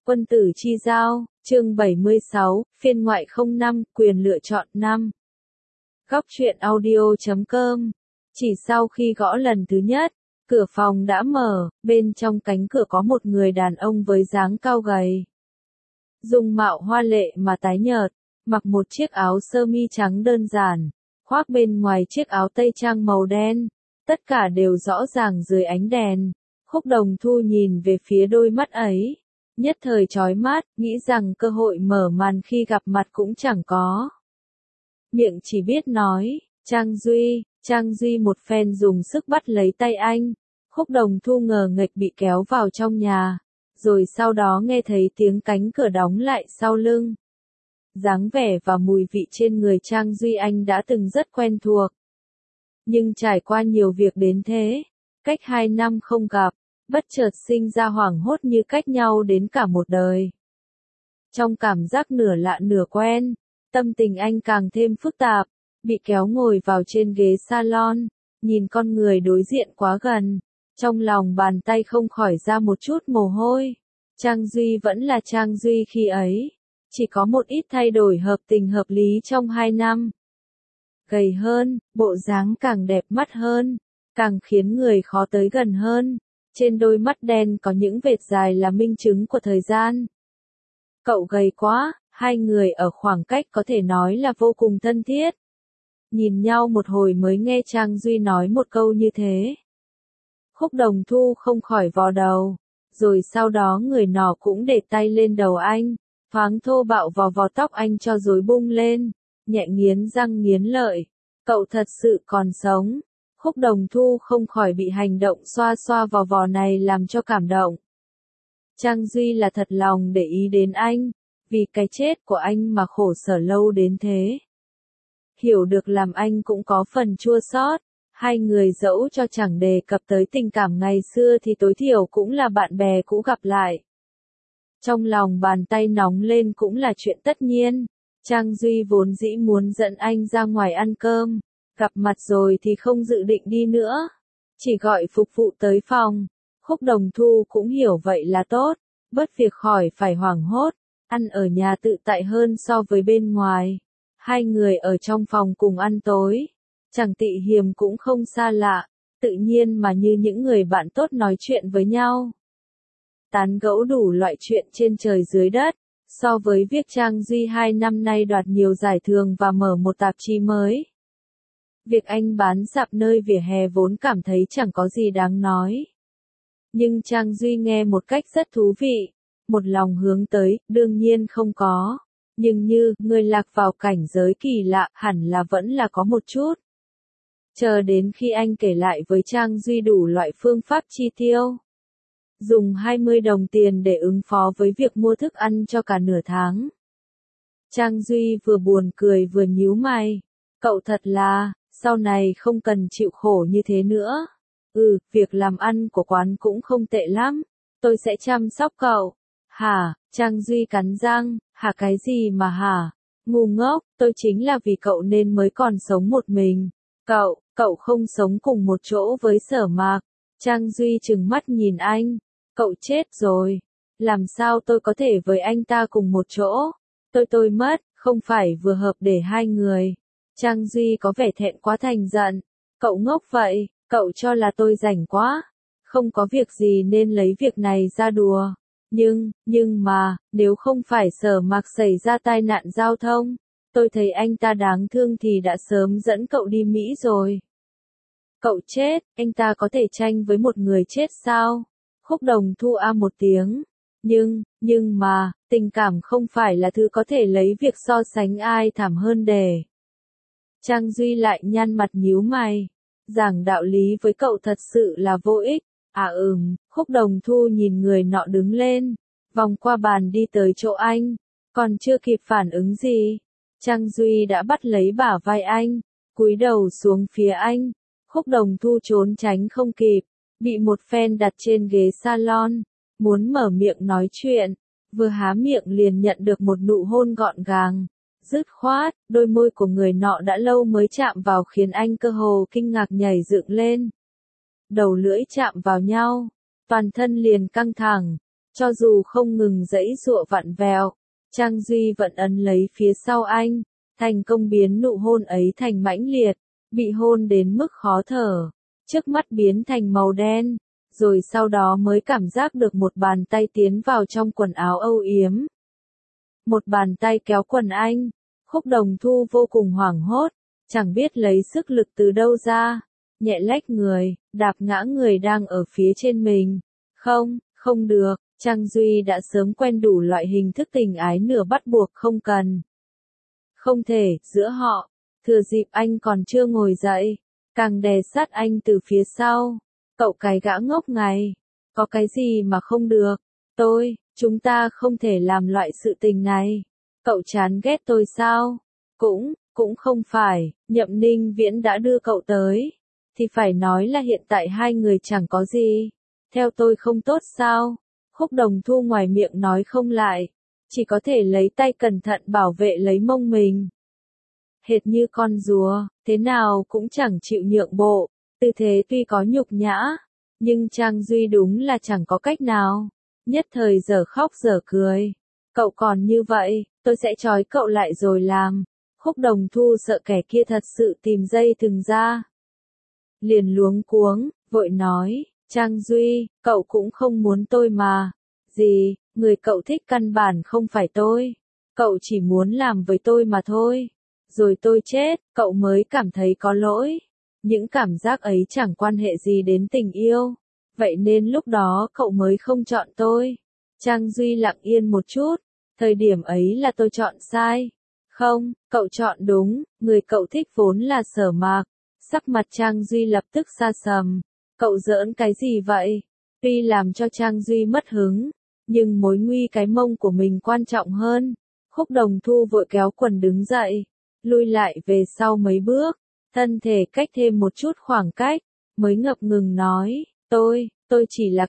Quân tử chi giao, chương 76, phiên ngoại 05, quyền lựa chọn 5. Góc truyện audio.com. Chỉ sau khi gõ lần thứ nhất, cửa phòng đã mở, bên trong cánh cửa có một người đàn ông với dáng cao gầy. Dung mạo hoa lệ mà tái nhợt, mặc một chiếc áo sơ mi trắng đơn giản, khoác bên ngoài chiếc áo tây trang màu đen, tất cả đều rõ ràng dưới ánh đèn. Khúc Đồng Thu nhìn về phía đôi mắt ấy, nhất thời chói mắt, nghĩ rằng cơ hội mở màn khi gặp mặt cũng chẳng có. Miệng chỉ biết nói, Trang Duy một phen dùng sức bắt lấy tay anh. Khúc Đồng Thu ngờ nghệch bị kéo vào trong nhà, rồi sau đó nghe thấy tiếng cánh cửa đóng lại sau lưng. Dáng vẻ và mùi vị trên người Trang Duy anh đã từng rất quen thuộc. Nhưng trải qua nhiều việc đến thế, cách 2 năm không gặp, bất chợt sinh ra hoảng hốt như cách nhau đến cả một đời. Trong cảm giác nửa lạ nửa quen, tâm tình anh càng thêm phức tạp, bị kéo ngồi vào trên ghế salon, nhìn con người đối diện quá gần, trong lòng bàn tay không khỏi ra một chút mồ hôi. Trang Duy vẫn là Trang Duy khi ấy, chỉ có một ít thay đổi hợp tình hợp lý trong 2 năm. Gầy hơn, bộ dáng càng đẹp mắt hơn, càng khiến người khó tới gần hơn. Trên đôi mắt đen có những vệt dài là minh chứng của thời gian. Cậu gầy quá, hai người ở khoảng cách có thể nói là vô cùng thân thiết. Nhìn nhau một hồi mới nghe Trang Duy nói một câu như thế. Khúc Đồng Thu không khỏi vò đầu, rồi sau đó người nọ cũng để tay lên đầu anh, thoáng thô bạo vò tóc anh cho rối bung lên, nhẹ nghiến răng nghiến lợi. Cậu thật sự còn sống. Khúc Đồng Thu không khỏi bị hành động xoa xoa vò này làm cho cảm động. Trang Duy là thật lòng để ý đến anh, vì cái chết của anh mà khổ sở lâu đến thế. Hiểu được làm anh cũng có phần chua xót, hai người dẫu cho chẳng đề cập tới tình cảm ngày xưa thì tối thiểu cũng là bạn bè cũ gặp lại. Trong lòng bàn tay nóng lên cũng là chuyện tất nhiên, Trang Duy vốn dĩ muốn dẫn anh ra ngoài ăn cơm. Gặp mặt rồi thì không dự định đi nữa, chỉ gọi phục vụ tới phòng. Khúc Đồng Thu cũng hiểu vậy là tốt, bớt việc khỏi phải hoảng hốt, ăn ở nhà tự tại hơn so với bên ngoài. Hai người ở trong phòng cùng ăn tối, chẳng tị hiềm cũng không xa lạ, tự nhiên mà như những người bạn tốt nói chuyện với nhau. Tán gẫu đủ loại chuyện trên trời dưới đất, so với việc Trang Duy 2 năm nay đoạt nhiều giải thưởng và mở một tạp chí mới. Việc anh bán dạp nơi vỉa hè vốn cảm thấy chẳng có gì đáng nói. Nhưng Trang Duy nghe một cách rất thú vị, một lòng hướng tới, đương nhiên không có. Nhưng như, người lạc vào cảnh giới kỳ lạ, hẳn là vẫn là có một chút. Chờ đến khi anh kể lại với Trang Duy đủ loại phương pháp chi tiêu. Dùng 20 đồng tiền để ứng phó với việc mua thức ăn cho cả nửa tháng. Trang Duy vừa buồn cười vừa nhíu mày. Cậu thật là, sau này không cần chịu khổ như thế nữa. Việc làm ăn của quán cũng không tệ lắm. Tôi sẽ chăm sóc cậu. Hả? Trang Duy cắn răng. Hả cái gì mà hả? Ngu ngốc, tôi chính là vì cậu nên mới còn sống một mình. Cậu không sống cùng một chỗ với Sở Mạc. Trang Duy trừng mắt nhìn anh. Cậu chết rồi. Làm sao tôi có thể với anh ta cùng một chỗ? Tôi mất, không phải vừa hợp để hai người. Trang Duy có vẻ thẹn quá thành giận. Cậu ngốc vậy, cậu cho là tôi rảnh quá. Không có việc gì nên lấy việc này ra đùa. Nhưng mà, nếu không phải Sở Mạc xảy ra tai nạn giao thông, tôi thấy anh ta đáng thương thì đã sớm dẫn cậu đi Mỹ rồi. Cậu chết, anh ta có thể tranh với một người chết sao? Khúc Đồng Thu một tiếng. Nhưng mà, tình cảm không phải là thứ có thể lấy việc so sánh ai thảm hơn để. Trang Duy lại nhăn mặt nhíu mày. Giảng đạo lý với cậu thật sự là vô ích. Khúc Đồng Thu nhìn người nọ đứng lên, vòng qua bàn đi tới chỗ anh, còn chưa kịp phản ứng gì. Trang Duy đã bắt lấy bả vai anh, cúi đầu xuống phía anh. Khúc Đồng Thu trốn tránh không kịp, bị một phen đặt trên ghế salon, muốn mở miệng nói chuyện, vừa há miệng liền nhận được một nụ hôn gọn gàng. Dứt khoát, đôi môi của người nọ đã lâu mới chạm vào khiến anh cơ hồ kinh ngạc nhảy dựng lên. Đầu lưỡi chạm vào nhau, toàn thân liền căng thẳng. Cho dù không ngừng giãy giụa vặn vẹo, Trang Duy vẫn ấn lấy phía sau anh, thành công biến nụ hôn ấy thành mãnh liệt, bị hôn đến mức khó thở, trước mắt biến thành màu đen, rồi sau đó mới cảm giác được một bàn tay tiến vào trong quần áo âu yếm. Một bàn tay kéo quần anh, Khúc Đồng Thu vô cùng hoảng hốt, chẳng biết lấy sức lực từ đâu ra, nhẹ lách người, đạp ngã người đang ở phía trên mình. Không, không được, Trang Duy đã sớm quen đủ loại hình thức tình ái nửa bắt buộc không cần. Không thể, giữa họ, thừa dịp anh còn chưa ngồi dậy, càng đè sát anh từ phía sau. Cậu cái gã ngốc này, có cái gì mà không được, chúng ta không thể làm loại sự tình này. Cậu chán ghét tôi sao? Cũng không phải, Nhậm Ninh Viễn đã đưa cậu tới, thì phải nói là hiện tại hai người chẳng có gì. Theo tôi không tốt sao? Khúc Đồng Thu ngoài miệng nói không lại, chỉ có thể lấy tay cẩn thận bảo vệ lấy mông mình. Hệt như con rùa, thế nào cũng chẳng chịu nhượng bộ, tư thế tuy có nhục nhã, nhưng Trang Duy đúng là chẳng có cách nào, nhất thời giờ khóc giờ cười. Cậu còn như vậy, tôi sẽ trói cậu lại rồi làm. Khúc Đồng Thu sợ kẻ kia thật sự tìm dây thừng ra. Liền luống cuống, vội nói, Trang Duy, cậu cũng không muốn tôi mà. Gì, người cậu thích căn bản không phải tôi. Cậu chỉ muốn làm với tôi mà thôi. Rồi tôi chết, cậu mới cảm thấy có lỗi. Những cảm giác ấy chẳng quan hệ gì đến tình yêu. Vậy nên lúc đó cậu mới không chọn tôi. Trang Duy lặng yên một chút. Thời điểm ấy là tôi chọn sai. Không, cậu chọn đúng, người cậu thích vốn là Sở Mạc. Sắc mặt Trang Duy lập tức xa sầm. Cậu giỡn cái gì vậy? Tuy làm cho Trang Duy mất hứng, nhưng mối nguy cái mông của mình quan trọng hơn. Khúc Đồng Thu vội kéo quần đứng dậy, lui lại về sau mấy bước, thân thể cách thêm một chút khoảng cách, mới ngập ngừng nói, tôi chỉ là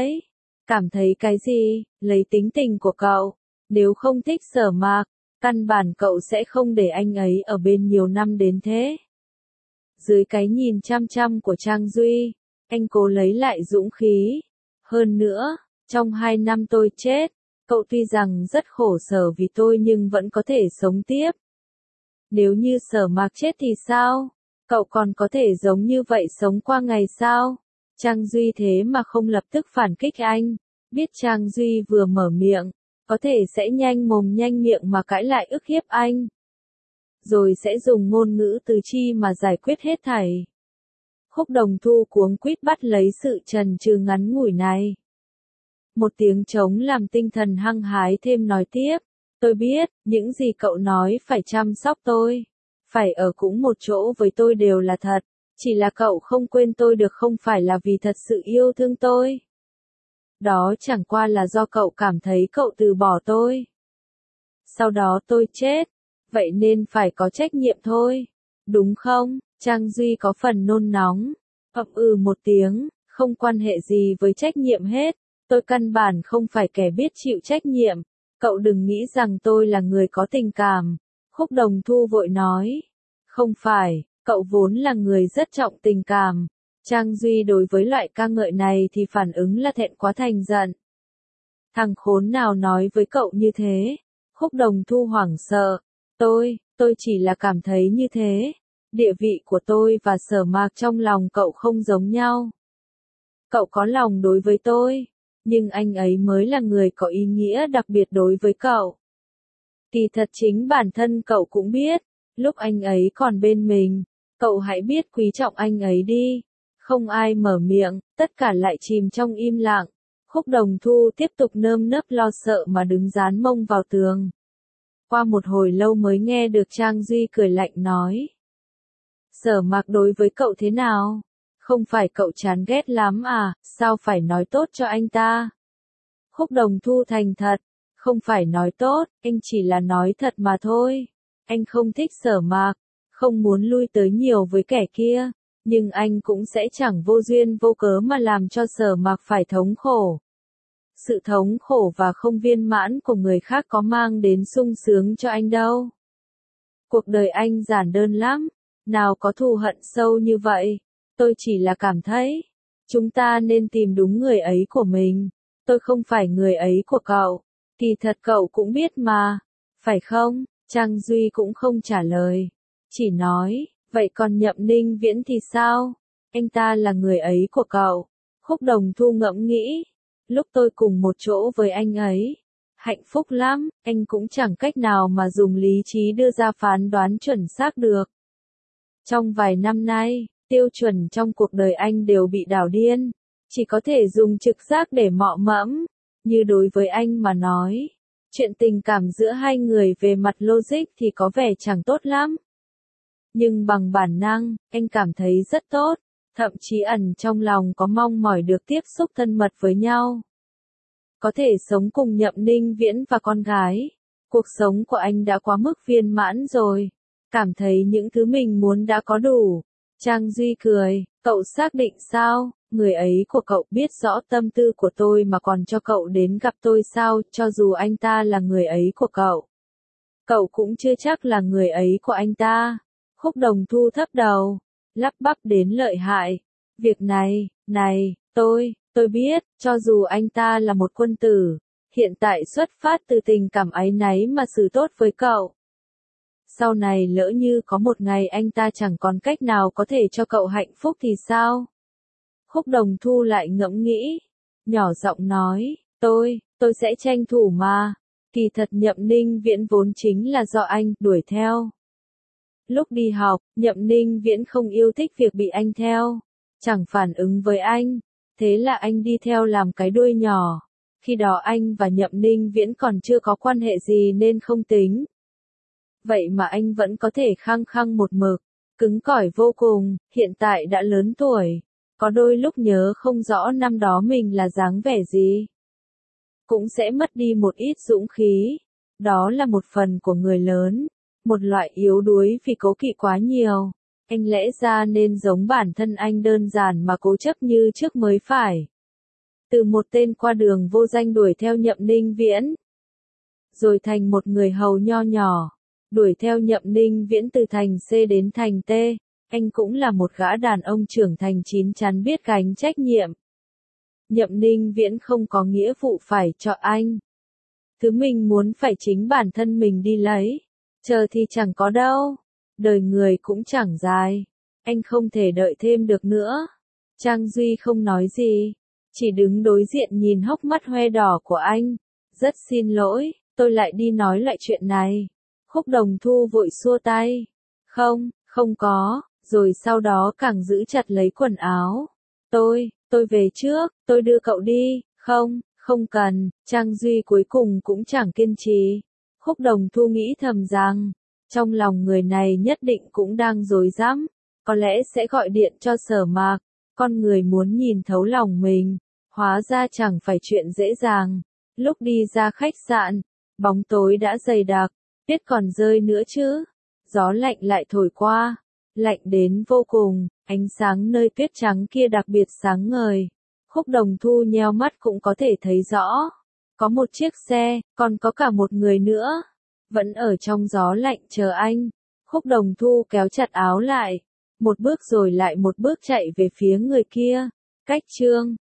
cảm thấy cái gì, lấy tính tình của cậu, nếu không thích Sở Mạc, căn bản cậu sẽ không để anh ấy ở bên nhiều năm đến thế. Dưới cái nhìn chăm chăm của Trang Duy, anh cố lấy lại dũng khí. Hơn nữa, trong 2 năm tôi chết, cậu tuy rằng rất khổ sở vì tôi nhưng vẫn có thể sống tiếp. Nếu như Sở Mạc chết thì sao? Cậu còn có thể giống như vậy sống qua ngày sao? Trang Duy thế mà không lập tức phản kích anh, biết Trang Duy vừa mở miệng, có thể sẽ nhanh mồm nhanh miệng mà cãi lại ức hiếp anh. Rồi sẽ dùng ngôn ngữ tứ chi mà giải quyết hết thảy. Khúc Đồng Thu cuống quýt bắt lấy sự chần chừ ngắn ngủi này. Một tiếng trống làm tinh thần hăng hái thêm nói tiếp. Tôi biết, những gì cậu nói phải chăm sóc tôi, phải ở cũng một chỗ với tôi đều là thật, chỉ là cậu không quên tôi được không phải là vì thật sự yêu thương tôi. Đó chẳng qua là do cậu cảm thấy cậu từ bỏ tôi. Sau đó tôi chết, vậy nên phải có trách nhiệm thôi, đúng không? Trang Duy có phần nôn nóng, một tiếng, không quan hệ gì với trách nhiệm hết, tôi căn bản không phải kẻ biết chịu trách nhiệm. Cậu đừng nghĩ rằng tôi là người có tình cảm. Khúc Đồng Thu vội nói. Không phải, cậu vốn là người rất trọng tình cảm. Trang Duy đối với loại ca ngợi này thì phản ứng là thẹn quá thành giận. Thằng khốn nào nói với cậu như thế? Khúc Đồng Thu hoảng sợ. Tôi chỉ là cảm thấy như thế. Địa vị của tôi và Sở Mạc trong lòng cậu không giống nhau. Cậu có lòng đối với tôi. Nhưng anh ấy mới là người có ý nghĩa đặc biệt đối với cậu. Kỳ thật chính bản thân cậu cũng biết, lúc anh ấy còn bên mình, cậu hãy biết quý trọng anh ấy đi. Không ai mở miệng, tất cả lại chìm trong im lặng. Khúc Đồng Thu tiếp tục nơm nớp lo sợ mà đứng dán mông vào tường. Qua một hồi lâu mới nghe được Trang Duy cười lạnh nói. Sở Mạc đối với cậu thế nào? Không phải cậu chán ghét lắm à, sao phải nói tốt cho anh ta? Khúc Đồng Thu thành thật, không phải nói tốt, anh chỉ là nói thật mà thôi. Anh không thích Sở Mạc, không muốn lui tới nhiều với kẻ kia, nhưng anh cũng sẽ chẳng vô duyên vô cớ mà làm cho Sở Mạc phải thống khổ. Sự thống khổ và không viên mãn của người khác có mang đến sung sướng cho anh đâu. Cuộc đời anh giản đơn lắm, nào có thù hận sâu như vậy. Tôi chỉ là cảm thấy, chúng ta nên tìm đúng người ấy của mình. tôi không phải người ấy của cậu. Kỳ thật cậu cũng biết mà, phải không? Trang Duy cũng không trả lời, chỉ nói, vậy còn Nhậm Ninh Viễn thì sao? Anh ta là người ấy của cậu. Khúc Đồng Thu ngẫm nghĩ, lúc tôi cùng một chỗ với anh ấy, hạnh phúc lắm, anh cũng chẳng cách nào mà dùng lý trí đưa ra phán đoán chuẩn xác được. Trong vài năm nay, tiêu chuẩn trong cuộc đời anh đều bị đảo điên, chỉ có thể dùng trực giác để mọ mẫm. Như đối với anh mà nói, chuyện tình cảm giữa hai người về mặt logic thì có vẻ chẳng tốt lắm. Nhưng bằng bản năng, anh cảm thấy rất tốt, thậm chí ẩn trong lòng có mong mỏi được tiếp xúc thân mật với nhau. Có thể sống cùng Nhậm Ninh Viễn và con gái. Cuộc sống của anh đã quá mức viên mãn rồi. Cảm thấy những thứ mình muốn đã có đủ. Trang Duy cười, cậu xác định sao? Người ấy của cậu biết rõ tâm tư của tôi mà còn cho cậu đến gặp tôi sao? Cho dù anh ta là người ấy của cậu, cậu cũng chưa chắc là người ấy của anh ta. Khúc Đồng Thu thấp đầu, lắp bắp đến lợi hại. Việc này, tôi biết, cho dù anh ta là một quân tử, hiện tại xuất phát từ tình cảm áy náy mà xử tốt với cậu. Sau này lỡ như có một ngày anh ta chẳng còn cách nào có thể cho cậu hạnh phúc thì sao? Khúc Đồng Thu lại ngẫm nghĩ, nhỏ giọng nói, tôi sẽ tranh thủ mà. Kỳ thật Nhậm Ninh Viễn vốn chính là do anh đuổi theo. Lúc đi học, Nhậm Ninh Viễn không yêu thích việc bị anh theo, chẳng phản ứng với anh, thế là anh đi theo làm cái đuôi nhỏ. Khi đó anh và Nhậm Ninh Viễn còn chưa có quan hệ gì nên không tính. Vậy mà anh vẫn có thể khăng khăng một mực, cứng cỏi vô cùng, hiện tại đã lớn tuổi, có đôi lúc nhớ không rõ năm đó mình là dáng vẻ gì. Cũng sẽ mất đi một ít dũng khí, đó là một phần của người lớn, một loại yếu đuối vì cố kỵ quá nhiều. Anh lẽ ra nên giống bản thân anh đơn giản mà cố chấp như trước mới phải. Từ một tên qua đường vô danh đuổi theo Nhậm Ninh Viễn, rồi thành một người hầu nho nhỏ, đuổi theo Nhậm Ninh Viễn từ thành C đến thành T, anh cũng là một gã đàn ông trưởng thành chín chắn biết gánh trách nhiệm. Nhậm Ninh Viễn không có nghĩa vụ phải cho anh. Thứ mình muốn phải chính bản thân mình đi lấy, chờ thì chẳng có đâu. Đời người cũng chẳng dài, anh không thể đợi thêm được nữa. Trang Duy không nói gì, chỉ đứng đối diện nhìn hốc mắt hoe đỏ của anh. Rất xin lỗi, tôi lại đi nói lại chuyện này. Khúc Đồng Thu vội xua tay. Không có, rồi sau đó càng giữ chặt lấy quần áo. Tôi về trước, tôi đưa cậu đi. Không cần, Trang Duy cuối cùng cũng chẳng kiên trì. Khúc Đồng Thu nghĩ thầm rằng, trong lòng người này nhất định cũng đang rối rắm, có lẽ sẽ gọi điện cho Sở Mạc. Con người muốn nhìn thấu lòng mình, hóa ra chẳng phải chuyện dễ dàng. Lúc đi ra khách sạn, bóng tối đã dày đặc, tuyết còn rơi nữa chứ. Gió lạnh lại thổi qua, lạnh đến vô cùng, ánh sáng nơi tuyết trắng kia đặc biệt sáng ngời. Khúc Đồng Thu nheo mắt cũng có thể thấy rõ. Có một chiếc xe, còn có cả một người nữa. Vẫn ở trong gió lạnh chờ anh. Khúc Đồng Thu kéo chặt áo lại. Một bước rồi lại một bước chạy về phía người kia. Cách chương